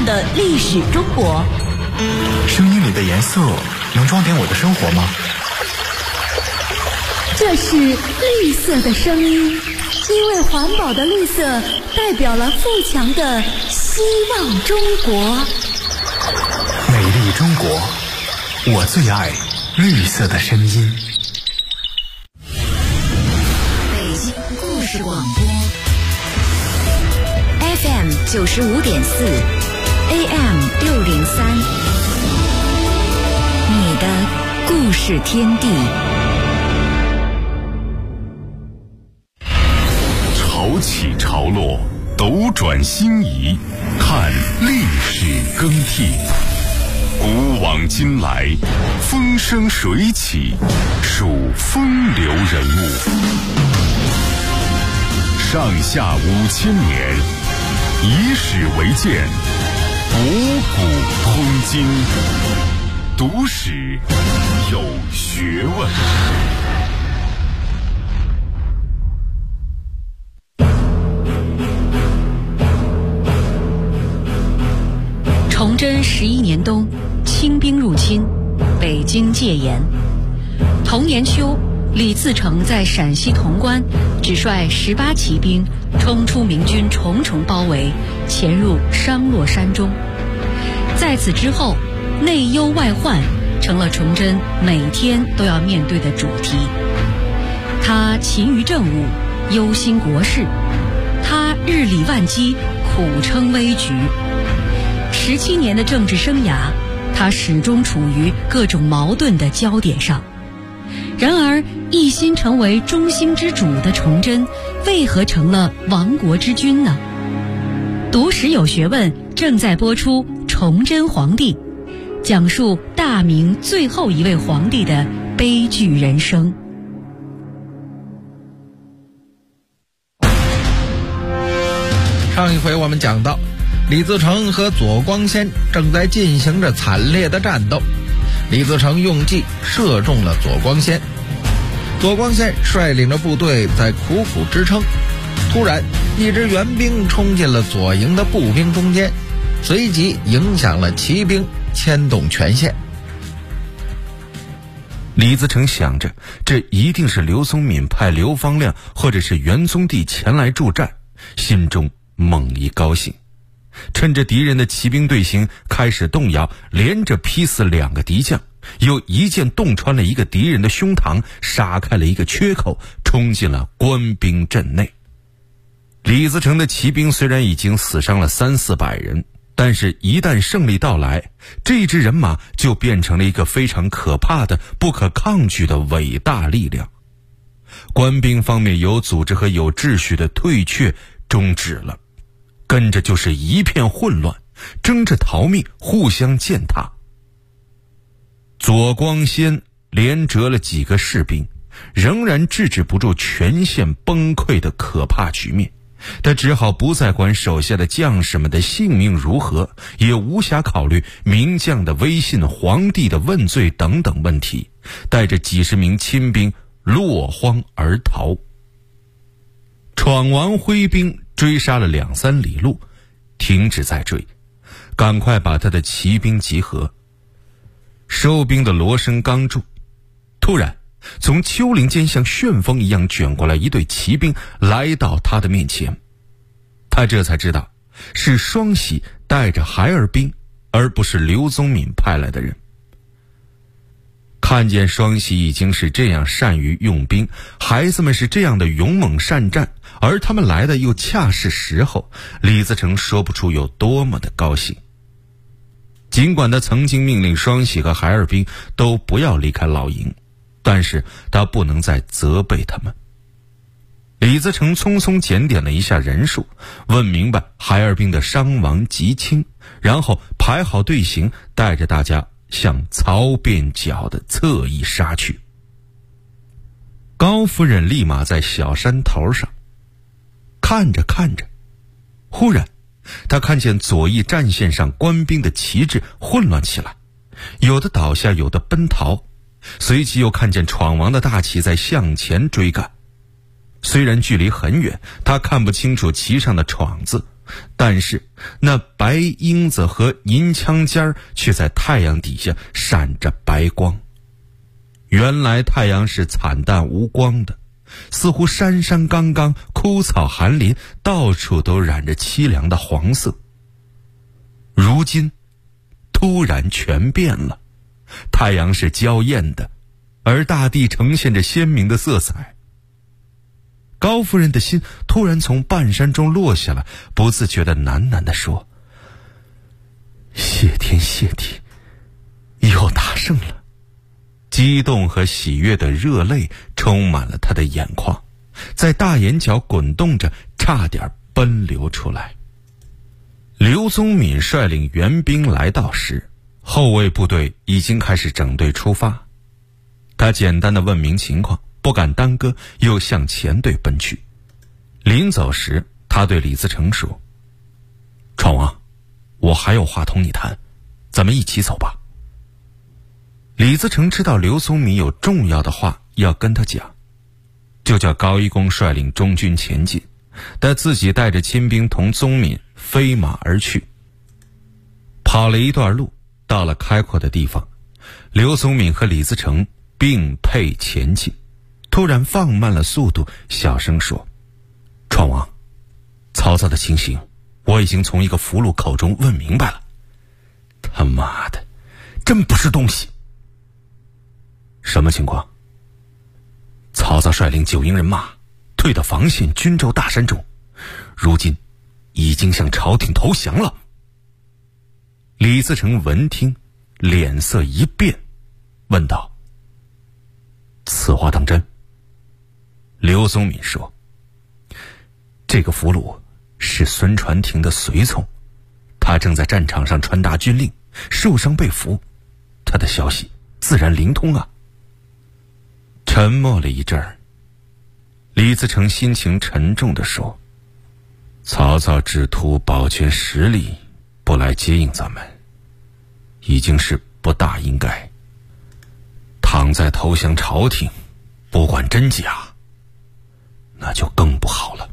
的历史中国。 声音里的颜色能装点我的生活吗？ 这是绿色的声音，因为环保的绿色代表了富强的希望中国。 美丽中国，我最爱绿色的声音。 北京故事广播 FM 95.4 AM 603，你的故事天地。 潮起潮落，斗转星移，看历史更替。古往今来，风生水起，数风流人物。上下5000年，以史为鉴，博古通今，读史有学问。 崇祯11年冬，清兵入侵，北京戒严。同年秋，李自成在陕西潼关只率18骑兵冲出明军重重包围，潜入商洛山中。在此之后，内忧外患成了崇祯每天都要面对的主题。他勤于政务，忧心国事；他日理万机，苦撑危局。17年的政治生涯，他始终处于各种矛盾的焦点上。然而，一心成为中兴之主的崇祯，为何成了亡国之君呢？读史有学问正在播出《崇祯皇帝》，讲述大明最后一位皇帝的悲剧人生。 上一回我们讲到，李自成和左光先正在进行着惨烈的战斗。李自成用计射中了左光先，左光先率领着部队在苦苦支撑。突然，一支援兵冲进了左营的步兵中间，随即影响了骑兵，牵动全线。 李自成想着，这一定是刘宗敏派刘方亮或者是元宗帝前来助战，心中猛一高兴。趁着敌人的骑兵队形开始动摇，连着劈死2个敌将，又一箭洞穿了一个敌人的胸膛，杀开了一个缺口，冲进了官兵阵内。李自成的骑兵虽然已经死伤了300-400人，但是一旦胜利到来，这支人马就变成了一个非常可怕的、不可抗拒的伟大力量。官兵方面有组织和有秩序的退却终止了，跟着就是一片混乱，争着逃命，互相践踏。左光先连折了几个士兵，仍然制止不住全线崩溃的可怕局面。他只好不再管手下的将士们的性命如何，也无暇考虑名将的威信、皇帝的问罪等等问题，带着几十名亲兵落荒而逃。闯王挥兵追杀了2-3里路，停止再追，赶快把他的骑兵集合。收兵的锣声刚住，突然从丘陵间像旋风一样卷过来一队骑兵，来到他的面前。他这才知道是双喜带着孩儿兵，而不是刘宗敏派来的人。看见双喜已经是这样善于用兵，孩子们是这样的勇猛善战，而他们来的又恰是时候，李自成说不出有多么的高兴。尽管他曾经命令双喜和孩儿兵都不要离开老营，但是他不能再责备他们。李自成匆匆检点了一下人数，问明白孩儿兵的伤亡极轻，然后排好队形，带着大家向曹边角的侧翼杀去。高夫人立马在小山头上看着看着，忽然他看见左翼战线上官兵的旗帜混乱起来，有的倒下，有的奔逃，随即又看见闯王的大旗在向前追赶。虽然距离很远，他看不清楚旗上的闯字， 但是那白缨子和银枪尖却在太阳底下闪着白光。原来太阳是惨淡无光的，似乎山山冈冈枯草寒林，到处都染着凄凉的黄色。如今突然全变了，太阳是娇艳的，而大地呈现着鲜明的色彩。高夫人的心突然从半山中落下来，不自觉地喃喃地说：谢天谢地，又打胜了。激动和喜悦的热泪充满了他的眼眶，在大眼角滚动着，差点奔流出来。刘宗敏率领援兵来到时，后卫部队已经开始整队出发。他简单的问明情况，不敢耽搁，又向前队奔去。临走时，他对李自成说：闯王，我还有话同你谈，咱们一起走吧。李自成知道刘宗敏有重要的话要跟他讲，就叫高一公率领中军前进，但自己带着亲兵同宗敏飞马而去。跑了一段路，到了开阔的地方，刘宗敏和李自成并辔前进，突然放慢了速度，小声说：闯王，曹操的情形我已经从一个俘虏口中问明白了。他妈的，真不是东西！什么情况？曹操率领9营人马退到防线军州大山中，如今已经向朝廷投降了。李自成闻听，脸色一变，问道：此话当真？刘宗敏说：这个俘虏是孙传庭的随从，他正在战场上传达军令，受伤被俘，他的消息自然灵通啊。沉默了一阵儿，李自成心情沉重地说：曹操只图保全实力，不来接应咱们，已经是不大应该。倘再投降朝廷，不管真假，那就更不好了。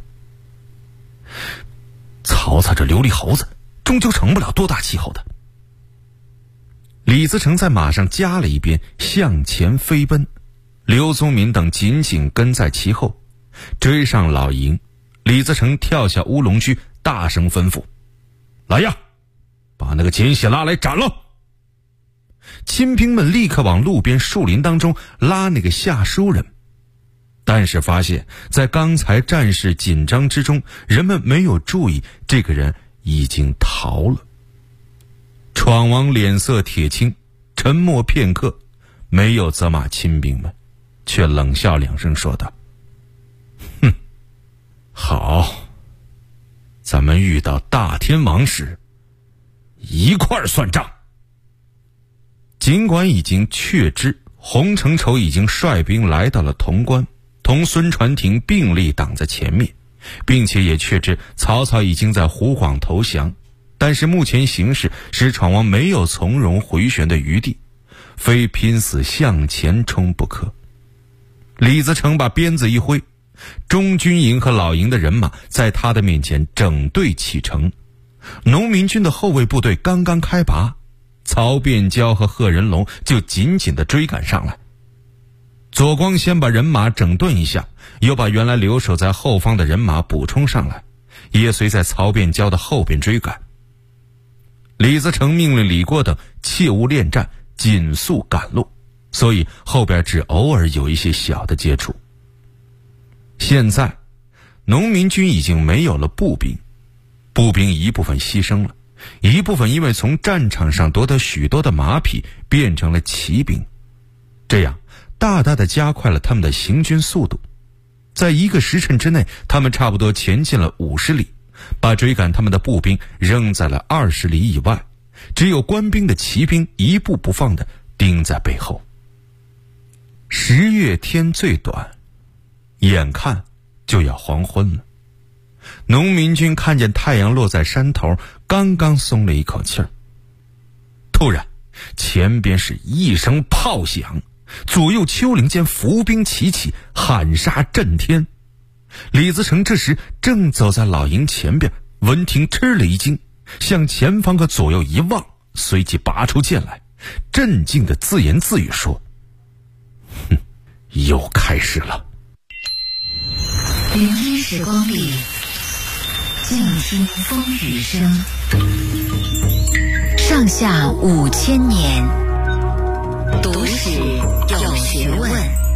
曹操这流利猴子终究成不了多大气候的。李自成在马上加了一鞭，向前飞奔，刘宗敏等紧紧跟在其后。追上老营，李自成跳下乌龙驹，大声吩咐：来呀，把那个奸细拉来斩了！亲兵们立刻往路边树林当中拉那个下书人，但是发现在刚才战事紧张之中，人们没有注意这个人已经逃了。闯王脸色铁青，沉默片刻，没有责骂亲兵们，却冷笑2声说道：哼，好，咱们遇到大天王时一块儿算账。尽管已经确知洪承畴已经率兵来到了潼关，同孙传庭并力挡在前面，并且也确知曹操已经在湖广投降，但是目前形势使闯王没有从容回旋的余地，非拼死向前冲不可。李自成把鞭子一挥，中军营和老营的人马在他的面前整队启程。农民军的后卫部队刚刚开拔，曹变蛟和贺人龙就紧紧地追赶上来。左光先把人马整顿一下，又把原来留守在后方的人马补充上来，也随在曹变蛟的后边追赶。李自成命令李郭等切勿恋战，紧速赶路，所以后边只偶尔有一些小的接触。现在农民军已经没有了步兵，步兵一部分牺牲了，一部分因为从战场上夺得许多的马匹变成了骑兵，这样大大的加快了他们的行军速度。在1个时辰之内，他们差不多前进了50里，把追赶他们的步兵扔在了20里以外，只有官兵的骑兵一步不放地盯在背后。10月天最短，眼看就要黄昏了。农民军看见太阳落在山头，刚刚松了一口气儿，突然前边是一声炮响，左右丘陵间伏兵齐起，喊杀震天。李自成这时正走在老营前边， 文婷吃了一惊，向前方和左右一望，随即拔出剑来，镇静地自言自语说：哼，又开始了。 聆听时光里，静听风雨声。上下5000年，读史有学问。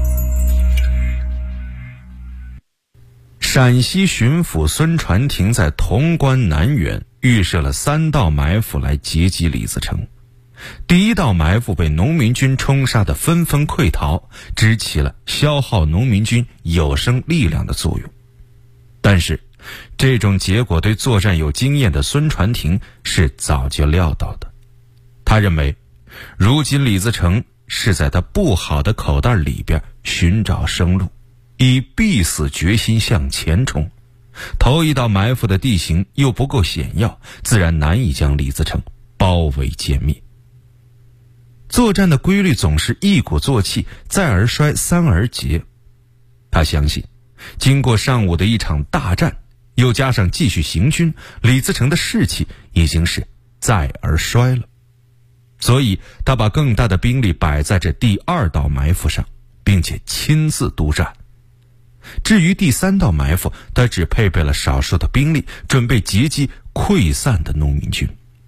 陕西巡抚孙传庭在潼关南垣预设了3道埋伏来截击李自成。第一道埋伏被农民军冲杀得纷纷溃逃，只起了消耗农民军有生力量的作用。但是这种结果对作战有经验的孙传庭是早就料到的。他认为如今李自成是在他布好的口袋里边寻找生路，以必死决心向前冲。头一道埋伏的地形又不够险要，自然难以将李自成包围歼灭。作战的规律总是一鼓作气，再而衰，三而竭。他相信经过上午的一场大战，又加上继续行军，李自成的士气已经是再而衰了。所以他把更大的兵力摆在这第2道埋伏上，并且亲自督战。至于第3道埋伏，他只配备了少数的兵力，准备截击溃散的农民军。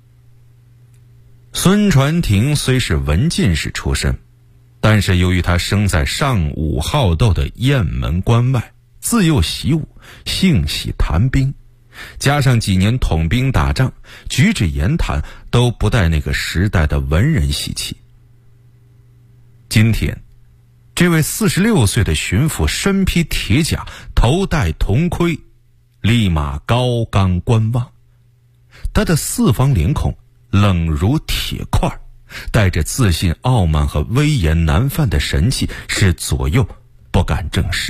孙传庭虽是文进士出身，但是由于他生在尚武好斗的雁门关外，自幼习武，性喜谈兵，加上几年统兵打仗，举止言谈都不带那个时代的文人习气。今天这位46岁的巡抚身披铁甲，头戴铜盔，立马高岗观望。他的四方脸孔冷如铁块，带着自信、傲慢和威严难犯的神气，使左右不敢正视。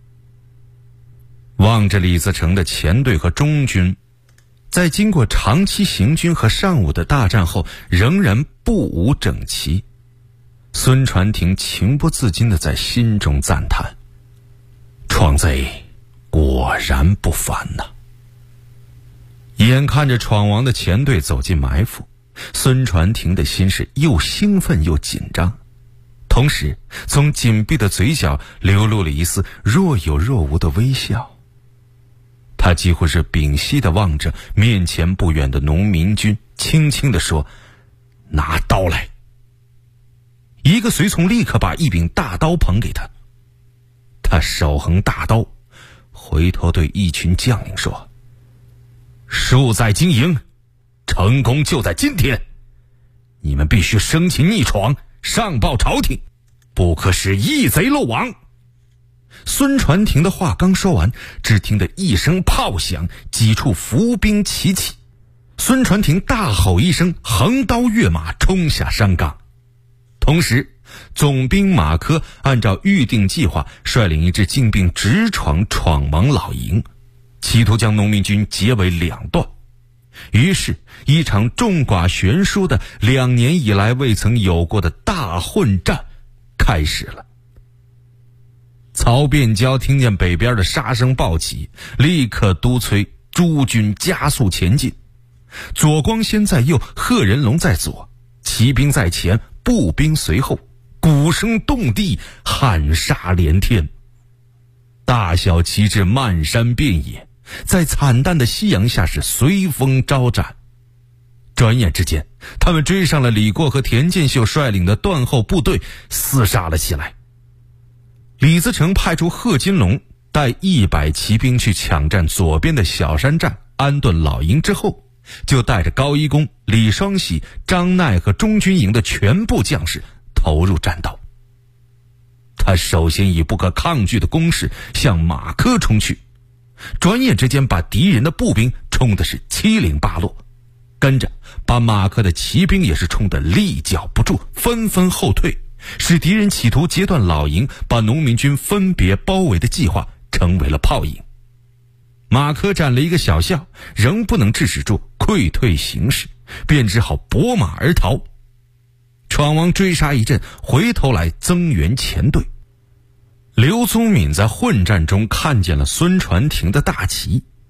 望着李自成的前队和中军，在经过长期行军和上午的大战后，仍然不无整齐。孙传庭情不自禁地在心中赞叹：闯贼果然不凡呐！眼看着闯王的前队走进埋伏，孙传庭的心是又兴奋又紧张，同时从紧闭的嘴角流露了一丝若有若无的微笑。他几乎是屏息地望着面前不远的农民军，轻轻地说：拿刀来。一个随从立刻把一柄大刀捧给他，他手横大刀，回头对一群将领说：术在经营，成功就在今天，你们必须生擒逆闯，上报朝廷，不可使义贼漏网。孙传庭的话刚说完，只听得一声炮响，几处伏兵齐起。孙传庭大吼一声，横刀跃马冲下山岗。同时总兵马科按照预定计划，率领一支精兵直闯闯王老营，企图将农民军截为2段。于是一场众寡悬殊的2年以来未曾有过的大混战开始了。曹变蛟听见北边的杀声报起，立刻督催诸军加速前进。左光先在右，贺人龙在左，骑兵在前，步兵随后，鼓声动地，喊杀连天。大小旗帜漫山遍野，在惨淡的夕阳下是随风招展。转眼之间，他们追上了李过和田建秀率领的断后部队，厮杀了起来。李自成派出贺金龙带100骑兵去抢占左边的小山寨，安顿老营之后，就带着高一公、李双喜、张鼐和中军营的全部将士投入战斗。他首先以不可抗拒的攻势向马科冲去，转眼之间把敌人的步兵冲的是七零八落，跟着把马科的骑兵也是冲得立脚不住，纷纷后退，使敌人企图截断老营，把农民军分别包围的计划成为了泡影。马科占了一个小校，仍不能制止住溃退形势，便只好拨马而逃。闯王追杀一阵，回头来增援前队。刘宗敏在混战中看见了孙传庭的大旗，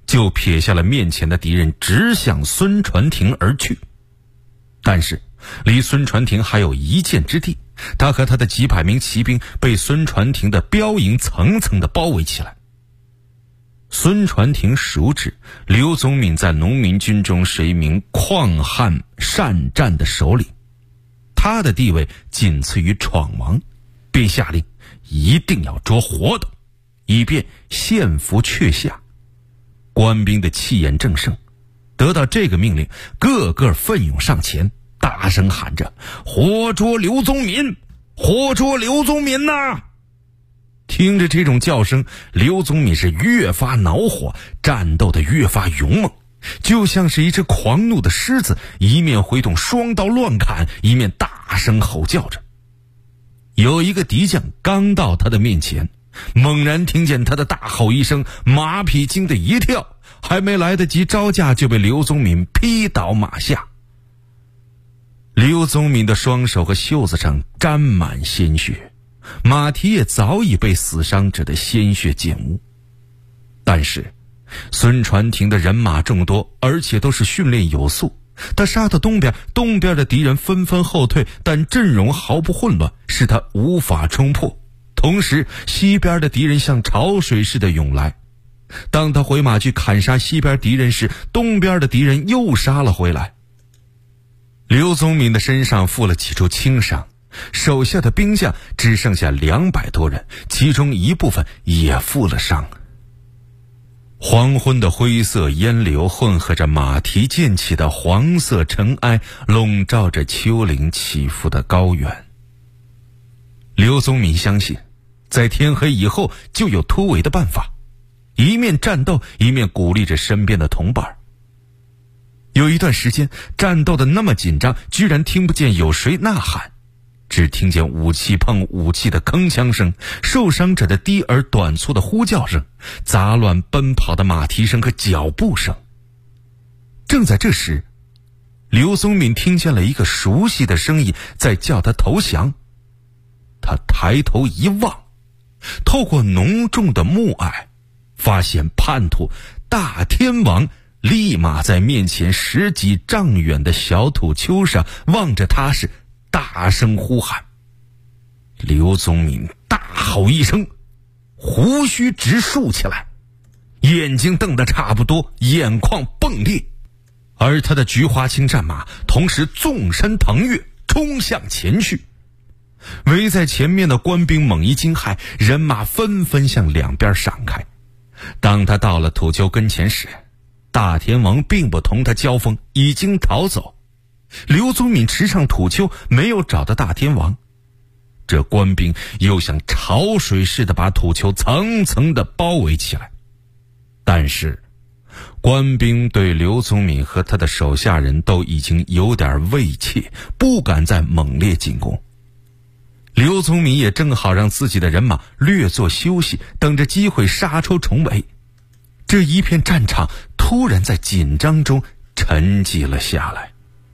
就撇下了面前的敌人，直向孙传庭而去。但是离孙传庭还有一箭之地，他和他的几百名骑兵被孙传庭的标营层层地包围起来。孙传庭熟知刘宗敏在农民军中是一名旷汉善战的首领，他的地位仅次于闯王，便下令一定要捉活的，以便献俘阙下。官兵的气焰正盛，得到这个命令，个个奋勇上前，大声喊着：活捉刘宗敏，活捉刘宗敏呐！听着这种叫声，刘宗敏是越发恼火，战斗的越发勇猛，就像是一只狂怒的狮子，一面挥动双刀乱砍，一面大声吼叫着。有一个敌将刚到他的面前，猛然听见他的大吼一声，马匹惊得一跳，还没来得及招架，就被刘宗敏劈倒马下。刘宗敏的双手和袖子上沾满鲜血，马蹄也早已被死伤者的鲜血溅污。但是孙传庭的人马众多，而且都是训练有素，他杀到东边的敌人纷纷后退，但阵容毫不混乱，使他无法冲破。同时西边的敌人像潮水似的涌来，当他回马去砍杀西边敌人时，东边的敌人又杀了回来。刘宗敏的身上负了几处轻伤，手下的兵将只剩下200多人，其中一部分也负了伤。黄昏的灰色烟流混合着马蹄溅起的黄色尘埃，笼罩着丘陵起伏的高原。刘宗敏相信在天黑以后就有突围的办法，一面战斗一面鼓励着身边的同伴。有一段时间战斗的那么紧张，居然听不见有谁呐喊，只听见武器碰武器的铿锵声，受伤者的低而短促的呼叫声，杂乱奔跑的马蹄声和脚步声。正在这时，刘宗敏听见了一个熟悉的声音在叫他投降。他抬头一望，透过浓重的暮霭，发现叛徒大天王立马在面前10几丈远的小土丘上望着他，是大声呼喊。刘宗敏大吼一声，胡须直竖起来，眼睛瞪得差不多，眼眶迸裂，而他的菊花青战马同时纵身腾跃，冲向前去。围在前面的官兵猛一惊骇，人马纷纷向两边闪开。当他到了土丘跟前时，大天王并不同他交锋，已经逃走。刘宗敏驰上土丘，没有找到大天王，这官兵又像潮水似的把土丘层层的包围起来。但是官兵对刘宗敏和他的手下人都已经有点畏怯，不敢再猛烈进攻。刘宗敏也正好让自己的人马略作休息，等着机会杀出重围。这一片战场突然在紧张中沉寂了下来。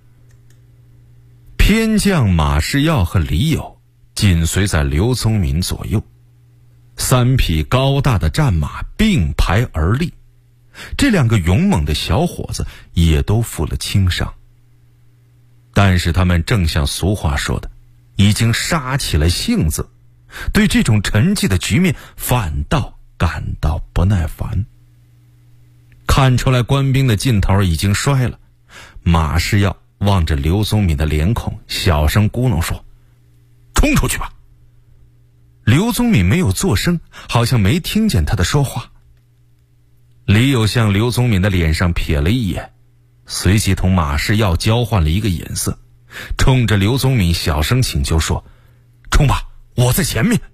偏将马士耀和李友紧随在刘宗敏左右，3匹高大的战马并排而立。这2个勇猛的小伙子也都负了轻伤，但是他们正像俗话说的，已经杀起了性子，对这种沉寂的局面反倒感到不耐烦。看出来官兵的劲头已经衰了，马士耀望着刘宗敏的脸孔，小声咕哝说：“冲出去吧。”刘宗敏没有作声，好像没听见他的说话。李友向刘宗敏的脸上瞥了一眼，随即同马士耀交换了一个眼色，冲着刘宗敏小声请求说：“冲吧，我在前面。”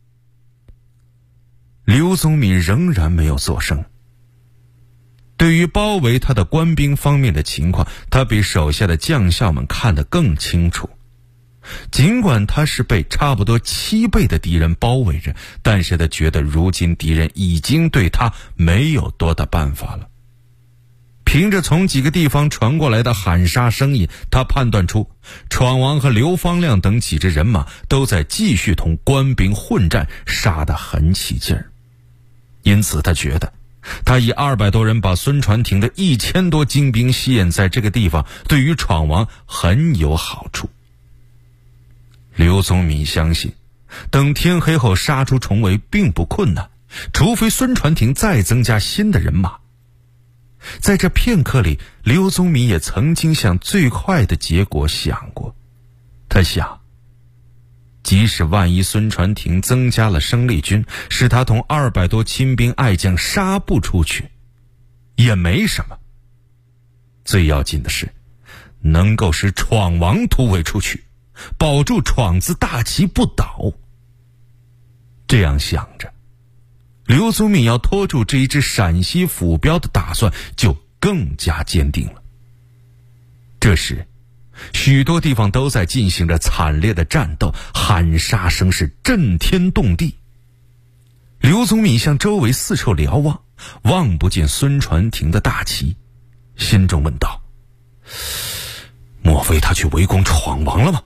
刘宗敏仍然没有作声。对于包围他的官兵方面的情况，他比手下的将校们看得更清楚。尽管他是被差不多7倍的敌人包围着，但是他觉得如今敌人已经对他没有多大办法了。凭着从几个地方传过来的喊杀声音，他判断出闯王和刘方亮等几支人马都在继续同官兵混战，杀得很起劲儿。因此他觉得他以200多人把孙传庭的1000多精兵吸引在这个地方，对于闯王很有好处。刘宗敏相信，等天黑后杀出重围并不困难，除非孙传庭再增加新的人马。在这片刻里，刘宗敏也曾经向最快的结果想过。他想，即使万一孙传庭增加了生力军，使他同200多亲兵爱将杀不出去，也没什么。最要紧的是，能够使闯王突围出去，保住闯字大旗不倒。这样想着，刘宗敏要拖住这一支陕西府标的打算就更加坚定了。这时，许多地方都在进行着惨烈的战斗，喊杀声是震天动地。刘宗敏向周围四处瞭望，望不见孙传庭的大旗，心中问道：莫非他去围攻闯王了吗？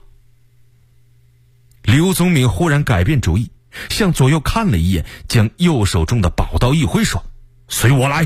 刘宗敏忽然改变主意，向左右看了一眼，将右手中的宝刀一挥，说：随我来。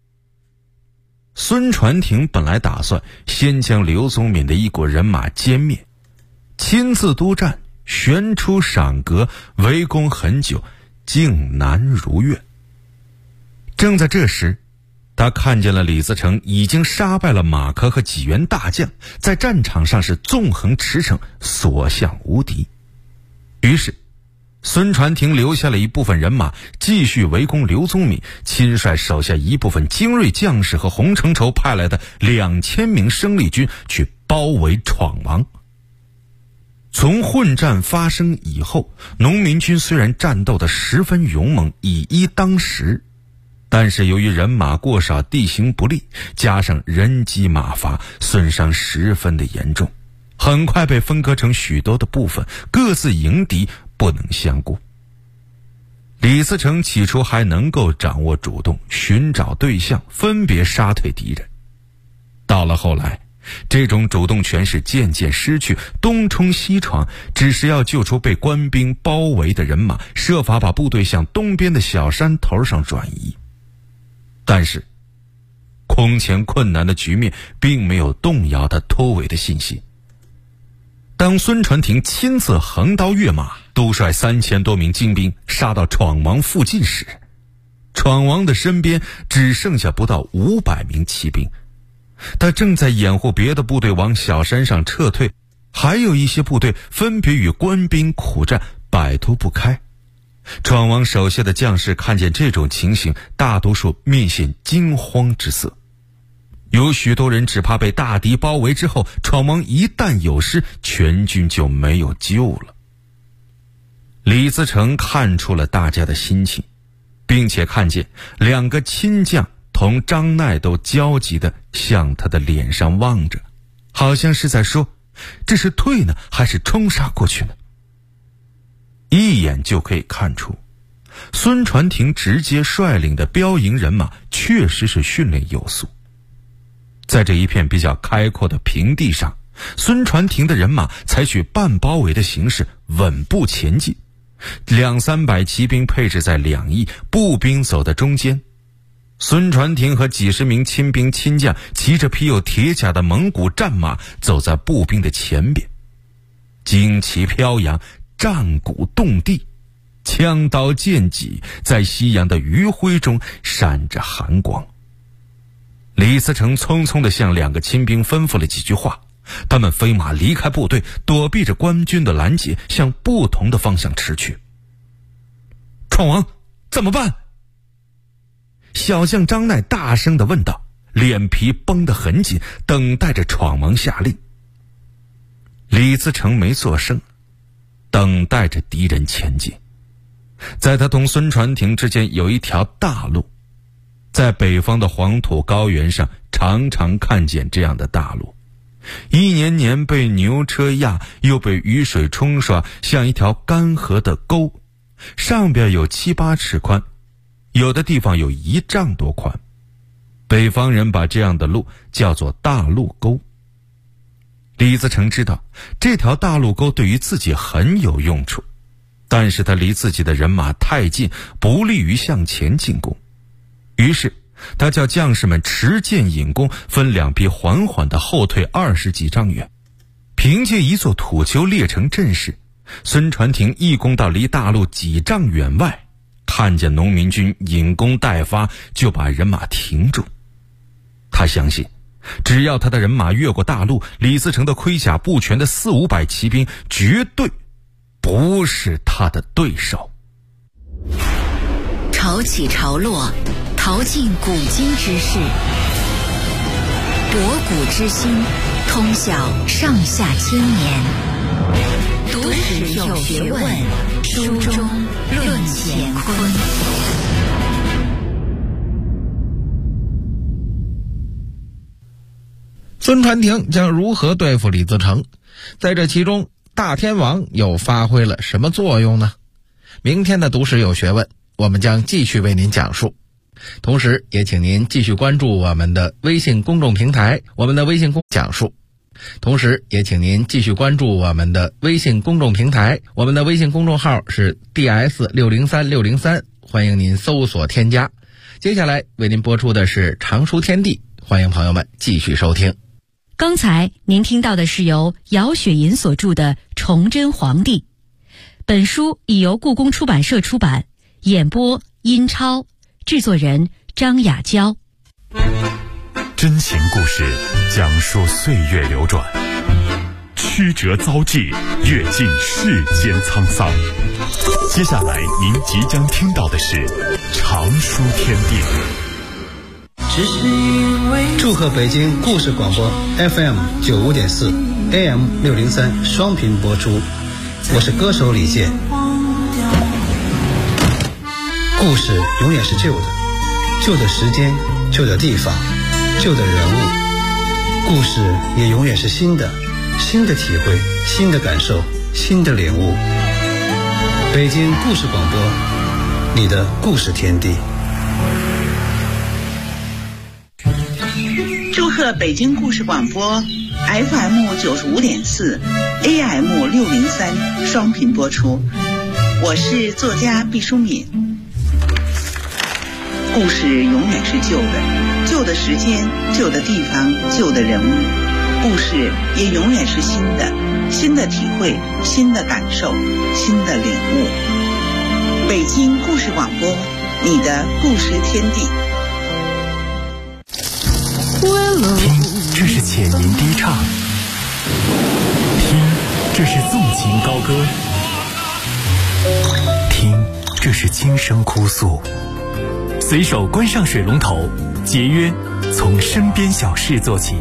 孙传庭本来打算先将刘宗敏的一股人马歼灭，亲自督战，悬出赏阁，围攻很久，竟难如愿。正在这时，他看见了李自成已经杀败了马可和几员大将，在战场上是纵横驰骋，所向无敌。于是孙传庭留下了一部分人马继续围攻刘宗敏，亲率手下一部分精锐将士和洪承畴派来的2000名生力军去包围闯王。从混战发生以后，农民军虽然战斗得十分勇猛，以一当十，但是由于人马过少，地形不利，加上人饥马乏，损伤十分的严重，很快被分割成许多的部分，各自迎敌，不能相顾。李自成起初还能够掌握主动，寻找对象，分别杀退敌人。到了后来，这种主动权是渐渐失去，东冲西闯，只是要救出被官兵包围的人马，设法把部队向东边的小山头上转移。但是空前困难的局面并没有动摇他突围的信心。当孙传庭亲自横刀跃马，督率3000多名精兵杀到闯王附近时，闯王的身边只剩下不到500名骑兵，他正在掩护别的部队往小山上撤退，还有一些部队分别与官兵苦战，摆脱不开。闯王手下的将士看见这种情形，大多数面现惊慌之色。有许多人只怕被大敌包围之后，闯王一旦有失，全军就没有救了。李自成看出了大家的心情，并且看见2个亲将同张鼐都焦急地向他的脸上望着，好像是在说，这是退呢，还是冲杀过去呢？一眼就可以看出，孙传庭直接率领的标营人马确实是训练有素。在这一片比较开阔的平地上，孙传庭的人马采取半包围的形式，稳步前进，200-300骑兵配置在两翼，步兵走在中间。孙传庭和几十名亲兵亲将骑着披有铁甲的蒙古战马走在步兵的前边，旌旗飘扬，战鼓动地，枪刀剑戟在夕阳的余晖中闪着寒光。李自成匆匆地向2个亲兵吩咐了几句话，他们飞马离开部队，躲避着官军的拦截，向不同的方向驰去。闯王怎么办？小将张鼐大声地问道，脸皮绷得很紧，等待着闯王下令。李自成没作声，等待着敌人前进。在他同孙传庭之间有一条大路，在北方的黄土高原上常常看见这样的大路，一年年被牛车压，又被雨水冲刷，像一条干涸的沟，上边有7-8尺宽，有的地方有1丈多宽。北方人把这样的路叫做大路沟。李自成知道这条大路沟对于自己很有用处，但是他离自己的人马太近，不利于向前进攻。 于是他叫将士们持剑引弓，分两批缓缓地后退20几丈远。凭借一座土丘列成阵势，孙传庭一攻到离大路几丈远外，看见农民军引弓待发，就把人马停住。他相信只要他的人马越过大路，李自成的盔甲不全的400-500骑兵绝对不是他的对手。 潮起潮落，淘尽古今之事，博古之今，通晓上下千年。读史有学问，书中论乾坤。 孙传庭将如何对付李自成？在这其中，大天王又发挥了什么作用呢？明天的读史有学问，我们将继续为您讲述。同时也请您继续关注我们的微信公众平台，我们的微信讲述。同时也请您继续关注我们的微信公众平台，我们的微信公众号是 DS603603，欢迎您搜索添加。接下来为您播出的是常书天地，欢迎朋友们继续收听。 刚才您听到的是由姚雪银所著的《崇祯皇帝》，本书已由故宫出版社出版，演播殷超，制作人张雅娇。 真情故事讲述岁月流转，曲折遭际，阅尽世间沧桑。接下来您即将听到的是常书天地。 祝贺北京故事广播 FM95.4 AM603 双频播出，我是歌手李健。故事永远是旧的，旧的时间，旧的地方，旧的人物。故事也永远是新的，新的体会，新的感受，新的领悟。北京故事广播，你的故事天地。 祝贺北京故事广播 FM95.4 AM603 双频播出，我是作家毕淑敏。故事永远是旧的，旧的时间，旧的地方，旧的人物。故事也永远是新的，新的体会，新的感受，新的领悟。北京故事广播，你的故事天地。 听，这是浅吟低唱；听，这是纵情高歌；听，这是轻声哭诉。随手关上水龙头，节约从身边小事做起。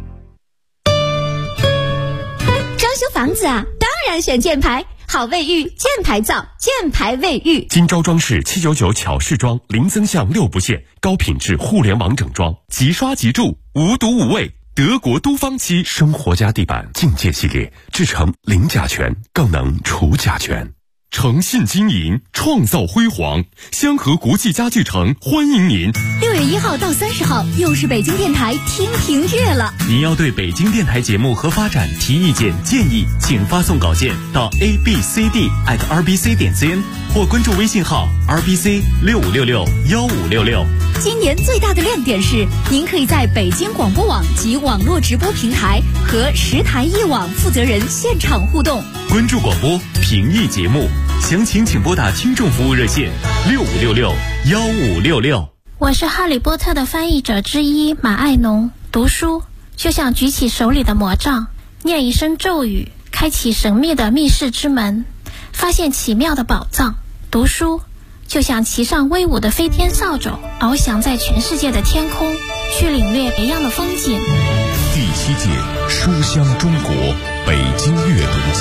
装修房子啊，当然选箭牌，好卫浴，箭牌造，箭牌卫浴。 今朝装饰799巧饰装，零增项6不限，高品质互联网整装，即刷即住，无毒无味。德国都芳漆生活家地板境界系列，制成零甲醛，更能除甲醛。诚信经营，创造辉煌。香河国际家具城欢迎您。 6月1号到30号，又是北京电台听评月了。 您要对北京电台节目和发展提意见建议，请发送稿件到 abcd@rbc.cn 或关注微信号 rbc65661566。 今年最大的亮点是，您可以在北京广播网及网络直播平台和10台一网负责人现场互动。 关注广播，评议节目，详情请拨打听众服务热线65661566。 我是哈利波特的翻译者之一马爱农。读书就像举起手里的魔杖，念一声咒语，开启神秘的密室之门，发现奇妙的宝藏。读书就像骑上威武的飞天扫帚，翱翔在全世界的天空，去领略别样的风景。 第7届书香中国北京阅读